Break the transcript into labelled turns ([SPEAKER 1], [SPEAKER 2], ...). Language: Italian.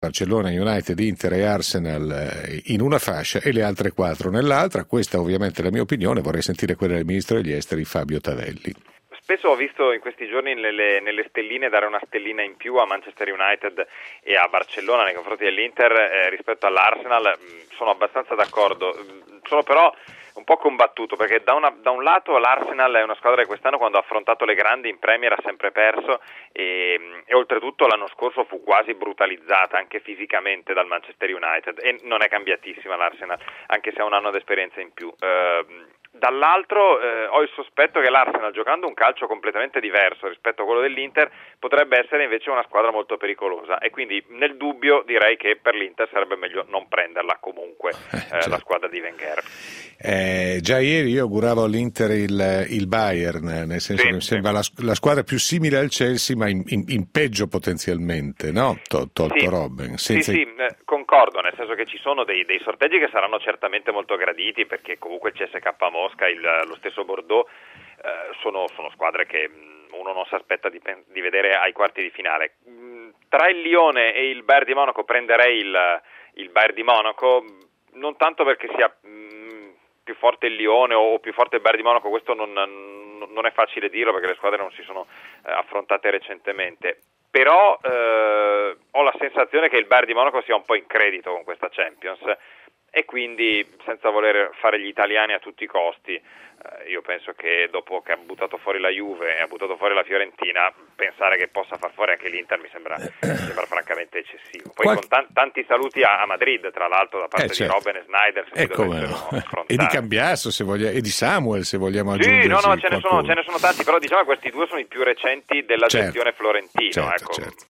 [SPEAKER 1] Barcellona, United, Inter e Arsenal in una fascia e le altre 4 nell'altra. Questa ovviamente è la mia opinione, vorrei sentire quella del ministro degli esteri Fabio Tavelli.
[SPEAKER 2] Spesso ho visto in questi giorni nelle stelline dare una stellina in più a Manchester United e a Barcellona nei confronti dell'Inter rispetto all'Arsenal. Sono abbastanza d'accordo, sono però un po' combattuto perché da un lato l'Arsenal è una squadra che quest'anno quando ha affrontato le grandi in Premier ha sempre perso e oltretutto l'anno scorso fu quasi brutalizzata anche fisicamente dal Manchester United e non è cambiatissima l'Arsenal anche se ha un anno d'esperienza in più. Dall'altro ho il sospetto che l'Arsenal, giocando un calcio completamente diverso rispetto a quello dell'Inter, potrebbe essere invece una squadra molto pericolosa e quindi nel dubbio direi che per l'Inter sarebbe meglio non prenderla comunque la squadra di Wenger.
[SPEAKER 1] Già ieri io auguravo all'Inter il Bayern, nel senso che mi sembra la squadra più simile al Chelsea ma in peggio potenzialmente, no? Tolto Robben.
[SPEAKER 2] Concordo, nel senso che ci sono dei sorteggi che saranno certamente molto graditi perché comunque il CSK Mosca, lo stesso Bordeaux sono squadre che uno non si aspetta di vedere ai quarti di finale. Tra il Lione e il Bayern di Monaco prenderei il Bayern di Monaco, non tanto perché sia più forte il Lione o più forte il Bayern di Monaco, questo non è facile dirlo perché le squadre non si sono affrontate recentemente, però ho la sensazione che il Bayern di Monaco sia un po' in credito con questa Champions e quindi senza voler fare gli italiani a tutti i costi io penso che dopo che ha buttato fuori la Juve e ha buttato fuori la Fiorentina pensare che possa far fuori anche l'Inter mi sembra francamente eccessivo. Poi con tanti saluti a Madrid tra l'altro da parte di Robben e Snyder
[SPEAKER 1] e di Cambiasso e di Samuel se vogliamo aggiungere.
[SPEAKER 2] Ce ne sono tanti, però diciamo che questi due sono i più recenti della gestione Florentino.
[SPEAKER 1] Certo.